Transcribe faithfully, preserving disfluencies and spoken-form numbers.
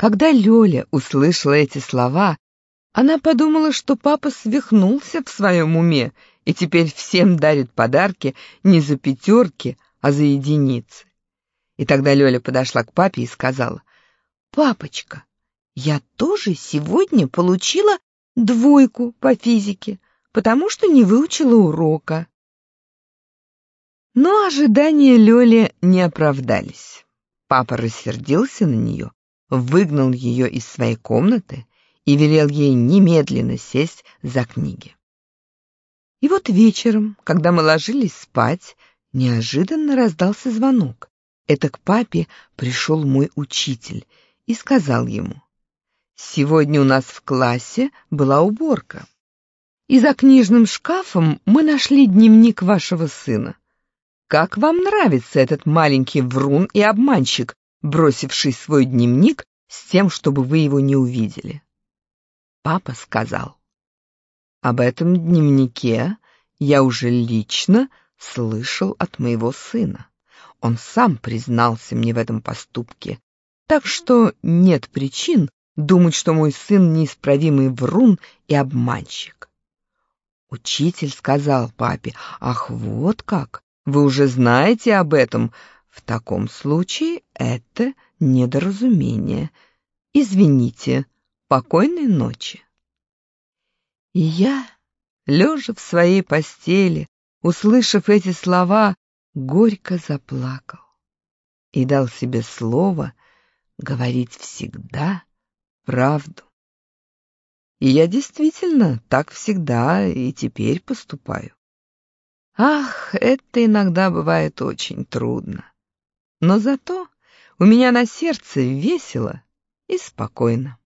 Когда Лёля услышала эти слова, она подумала, что папа свихнулся в своем уме и теперь всем дарит подарки не за пятерки, а за единицы. И тогда Лёля подошла к папе и сказала: «Папочка, я тоже сегодня получила двойку по физике, потому что не выучила урока». Но ожидания Лёли не оправдались. Папа рассердился на неё, выгнал её из своей комнаты и велел ей немедленно сесть за книги. И вот вечером, когда мы ложились спать, неожиданно раздался звонок. Это к папе пришел мой учитель и сказал ему: «Сегодня у нас в классе была уборка, и за книжным шкафом мы нашли дневник вашего сына. Как вам нравится этот маленький врун и обманщик, бросивший свой дневник с тем, чтобы вы его не увидели?» Папа сказал: «Об этом дневнике я уже лично слышал от моего сына. Он сам признался мне в этом поступке, так что нет причин думать, что мой сын неисправимый врун и обманщик». Учитель сказал папе: «Ах, вот как! Вы уже знаете об этом. В таком случае это недоразумение. Извините. Покойной ночи». И я, лежа в своей постели, услышав эти слова, горько заплакал и дал себе слово говорить всегда правду. И я действительно так всегда и теперь поступаю. Ах, это иногда бывает очень трудно. Но зато у меня на сердце весело и спокойно.